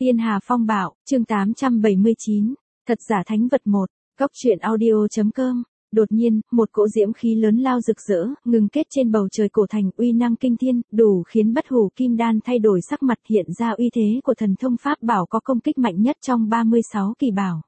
Tiên Hà Phong Bạo, chương 879, Thật giả thánh vật 1, Góc truyện audio.com. Đột nhiên, một cỗ diễm khí lớn lao rực rỡ, ngừng kết trên bầu trời cổ thành, uy năng kinh thiên, đủ khiến bất hủ kim đan thay đổi sắc mặt, hiện ra uy thế của thần thông pháp bảo có công kích mạnh nhất trong 36 kỳ bảo.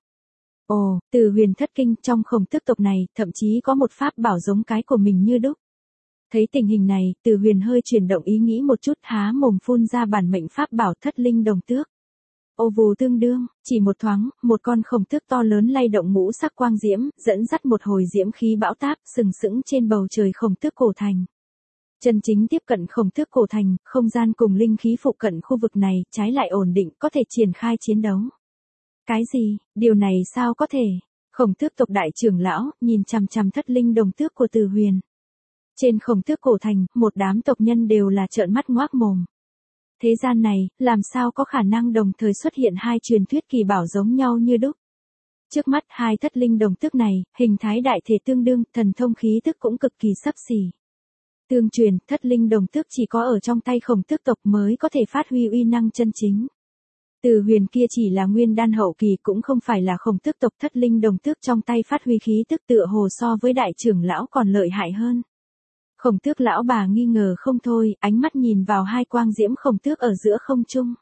Ồ, Từ Huyền thất kinh, trong Khổng Tước tộc này, thậm chí có một pháp bảo giống cái của mình như đúc. Thấy tình hình này, Từ Huyền hơi chuyển động ý nghĩ một chút, há mồm phun ra bản mệnh pháp bảo Thất Linh Đồng Tước. Ô vù tương đương, chỉ một thoáng, một con khổng tước to lớn lay động ngũ sắc quang diễm, dẫn dắt một hồi diễm khí bão táp, sừng sững trên bầu trời khổng tước cổ thành. Chân chính tiếp cận khổng tước cổ thành, không gian cùng linh khí phụ cận khu vực này, trái lại ổn định, có thể triển khai chiến đấu. Cái gì, điều này sao có thể? Khổng tước tộc đại trưởng lão, nhìn chằm chằm Thất Linh Đồng Tước của Từ Huyền. Trên khổng tước cổ thành, một đám tộc nhân đều là trợn mắt ngoác mồm. Thế gian này, làm sao có khả năng đồng thời xuất hiện hai truyền thuyết kỳ bảo giống nhau như đúc. Trước mắt hai Thất Linh Đồng Tước này, hình thái đại thể tương đương, thần thông khí tức cũng cực kỳ xấp xỉ. Tương truyền, Thất Linh Đồng Tước chỉ có ở trong tay Khổng Tước tộc mới có thể phát huy uy năng chân chính. Từ Huyền kia chỉ là nguyên đan hậu kỳ, cũng không phải là Khổng Tước tộc. Thất Linh Đồng Tước trong tay phát huy khí tức tựa hồ so với đại trưởng lão còn lợi hại hơn. Khổng Tước lão bà nghi ngờ không thôi, ánh mắt nhìn vào hai quang diễm khổng tước ở giữa không trung.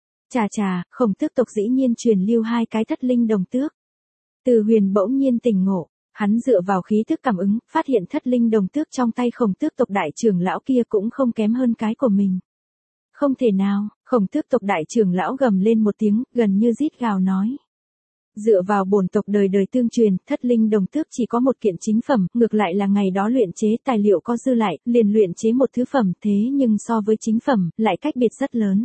Chà, Khổng Tước tộc dĩ nhiên truyền lưu hai cái Thất Linh Đồng Tước. Từ Huyền bỗng nhiên tỉnh ngộ, hắn dựa vào khí tức cảm ứng, phát hiện Thất Linh Đồng Tước trong tay Khổng Tước tộc đại trưởng lão kia cũng không kém hơn cái của mình. Không thể nào, Khổng Tước tộc đại trưởng lão gầm lên một tiếng, gần như rít gào nói. Dựa vào bổn tộc đời đời tương truyền, Thất Linh Đồng Tước chỉ có một kiện chính phẩm, ngược lại là ngày đó luyện chế tài liệu có dư lại, liền luyện chế một thứ phẩm, thế nhưng so với chính phẩm, lại cách biệt rất lớn.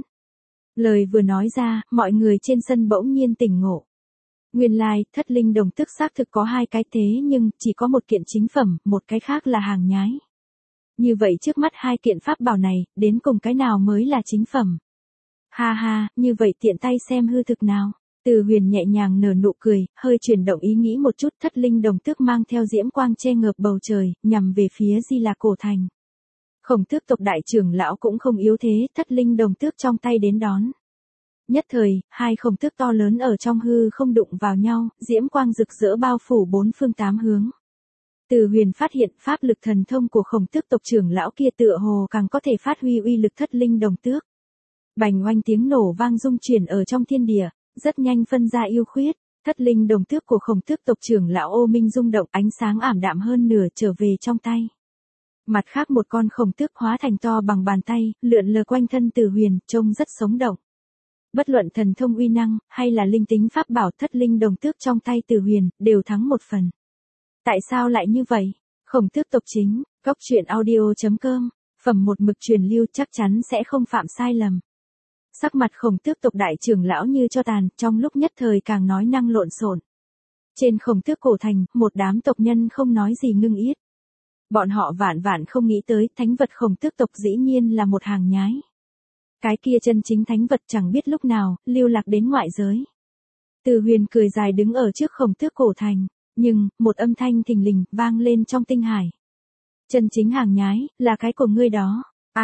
Lời vừa nói ra, mọi người trên sân bỗng nhiên tỉnh ngộ. Nguyên lai, Thất Linh Đồng Tước xác thực có hai cái, thế nhưng, chỉ có một kiện chính phẩm, một cái khác là hàng nhái. Như vậy trước mắt hai kiện pháp bảo này, đến cùng cái nào mới là chính phẩm? Ha, như vậy tiện tay xem hư thực nào. Từ Huyền nhẹ nhàng nở nụ cười, hơi chuyển động ý nghĩ một chút. Thất Linh Đồng Tước mang theo diễm quang che ngợp bầu trời, nhằm về phía Di Lạc cổ thành. Khổng Tước tộc đại trưởng lão cũng không yếu thế, Thất Linh Đồng Tước trong tay đến đón. Nhất thời, hai khổng tước to lớn ở trong hư không đụng vào nhau, diễm quang rực rỡ bao phủ bốn phương tám hướng. Từ Huyền phát hiện pháp lực thần thông của Khổng Tước tộc trưởng lão kia tựa hồ càng có thể phát huy uy lực Thất Linh Đồng Tước. Bành oanh tiếng nổ vang rung chuyển ở trong thiên địa. Rất nhanh phân ra yêu khuyết, Thất Linh Đồng Tước của Khổng Tước tộc trưởng lão ô minh rung động, ánh sáng ảm đạm hơn nửa trở về trong tay. Mặt khác một con khổng tước hóa thành to bằng bàn tay, lượn lờ quanh thân Từ Huyền, trông rất sống động. Bất luận thần thông uy năng, hay là linh tính pháp bảo, Thất Linh Đồng Tước trong tay Từ Huyền, đều thắng một phần. Tại sao lại như vậy? Khổng Tước tộc chính, Góc truyện audio.com, phẩm một mực truyền lưu chắc chắn sẽ không phạm sai lầm. Sắc mặt Khổng Tước tộc đại trưởng lão như cho tàn, trong lúc nhất thời càng nói năng lộn xộn. Trên Khổng Tước cổ thành, một đám tộc nhân không nói gì ngưng yết. Bọn họ vạn không nghĩ tới, thánh vật Khổng Tước tộc dĩ nhiên là một hàng nhái. Cái kia chân chính thánh vật chẳng biết lúc nào, lưu lạc đến ngoại giới. Từ Huyền cười dài đứng ở trước Khổng Tước cổ thành, nhưng, một âm thanh thình lình, vang lên trong tinh hải. Chân chính hàng nhái, là cái của ngươi đó.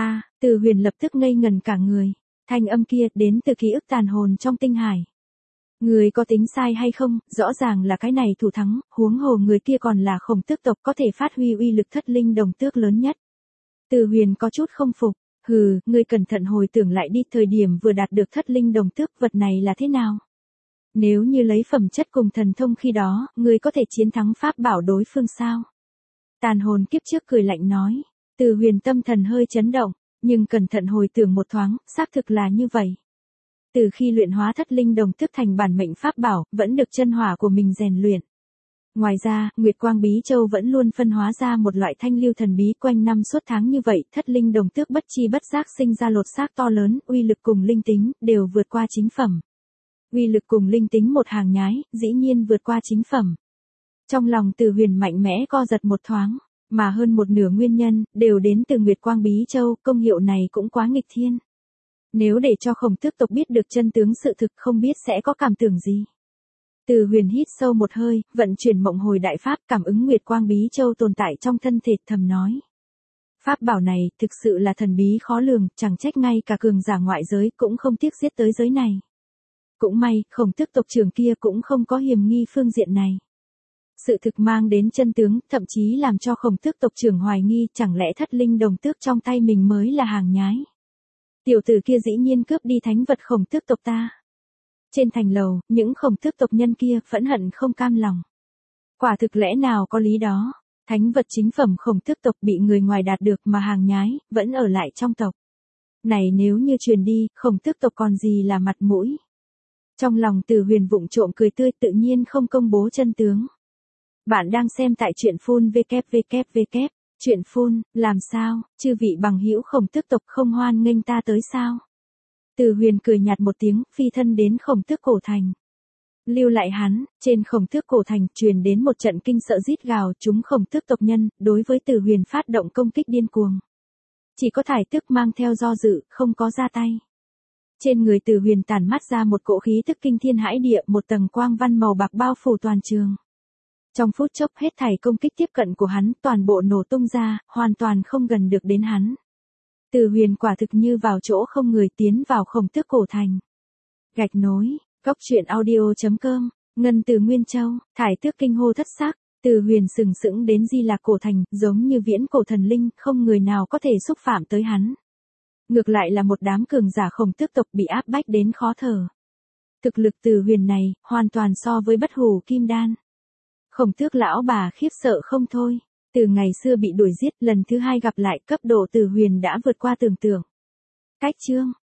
Từ Huyền lập tức ngây ngần cả người. Thanh âm kia đến từ ký ức tàn hồn trong tinh hải. Người có tính sai hay không, rõ ràng là cái này thủ thắng, huống hồ người kia còn là Khổng Tước tộc có thể phát huy uy lực Thất Linh Đồng Tước lớn nhất. Từ Huyền có chút không phục, ngươi cẩn thận hồi tưởng lại đi, thời điểm vừa đạt được Thất Linh Đồng Tước, vật này là thế nào? Nếu như lấy phẩm chất cùng thần thông khi đó, ngươi có thể chiến thắng pháp bảo đối phương sao? Tàn hồn kiếp trước cười lạnh nói. Từ Huyền tâm thần hơi chấn động. Nhưng cẩn thận hồi tưởng một thoáng, xác thực là như vậy. Từ khi luyện hóa Thất Linh Đồng Tước thành bản mệnh pháp bảo, vẫn được chân hỏa của mình rèn luyện. Ngoài ra, Nguyệt Quang Bí Châu vẫn luôn phân hóa ra một loại thanh lưu thần bí, quanh năm suốt tháng như vậy, Thất Linh Đồng Tước bất chi bất giác sinh ra lột xác to lớn, uy lực cùng linh tính, đều vượt qua chính phẩm. Uy lực cùng linh tính một hàng nhái, dĩ nhiên vượt qua chính phẩm. Trong lòng Từ Huyền mạnh mẽ co giật một thoáng. Mà hơn một nửa nguyên nhân, đều đến từ Nguyệt Quang Bí Châu, công hiệu này cũng quá nghịch thiên. Nếu để cho Khổng Tước tộc biết được chân tướng sự thực, không biết sẽ có cảm tưởng gì. Từ Huyền hít sâu một hơi, vận chuyển mộng hồi đại pháp, cảm ứng Nguyệt Quang Bí Châu tồn tại trong thân thể, thầm nói. Pháp bảo này, thực sự là thần bí khó lường, chẳng trách ngay cả cường giả ngoại giới cũng không tiếc giết tới giới này. Cũng may, Khổng Tước tộc trưởng kia cũng không có hiềm nghi phương diện này. Sự thực mang đến chân tướng, thậm chí làm cho Khổng Tước tộc trưởng hoài nghi chẳng lẽ Thất Linh Đồng Tước trong tay mình mới là hàng nhái. Tiểu tử kia dĩ nhiên cướp đi thánh vật Khổng Tước tộc ta. Trên thành lầu, những Khổng Tước tộc nhân kia phẫn hận không cam lòng. Quả thực lẽ nào có lý đó, thánh vật chính phẩm Khổng Tước tộc bị người ngoài đạt được mà hàng nhái, vẫn ở lại trong tộc. Này nếu như truyền đi, Khổng Tước tộc còn gì là mặt mũi. Trong lòng Từ Huyền vụng trộm cười tươi tự nhiên không công bố chân tướng. Bạn đang xem tại truyện phun www. Truyện phun, làm sao, chư vị bằng hữu Khổng Tước tộc không hoan nghênh ta tới sao? Từ Huyền cười nhạt một tiếng, phi thân đến Khổng Tước cổ thành. Lưu lại hắn, trên Khổng Tước cổ thành truyền đến một trận kinh sợ rít gào, chúng Khổng Tước tộc nhân, đối với Từ Huyền phát động công kích điên cuồng. Chỉ có Thải Tước mang theo do dự, không có ra tay. Trên người Từ Huyền tản mắt ra một cỗ khí tức kinh thiên hãi địa, một tầng quang văn màu bạc bao phủ toàn trường. Trong phút chốc hết thảy công kích tiếp cận của hắn toàn bộ nổ tung ra, hoàn toàn không gần được đến hắn. Từ Huyền quả thực như vào chỗ không người tiến vào Khổng Tước cổ thành. Gạch nối, góc truyện audio.com, Ngân từ Nguyên Châu, Thải Tước kinh hô thất xác, Từ Huyền sừng sững đến Di Lạc cổ thành, giống như viễn cổ thần linh, không người nào có thể xúc phạm tới hắn. Ngược lại là một đám cường giả Khổng Tước tộc bị áp bách đến khó thở. Thực lực Từ Huyền này, hoàn toàn so với Bất Hủ Kim Đan. Khổng Tước lão bà khiếp sợ không thôi. Từ ngày xưa bị đuổi giết, lần thứ hai gặp lại, cấp độ Từ Huyền đã vượt qua tưởng tượng. Cách chương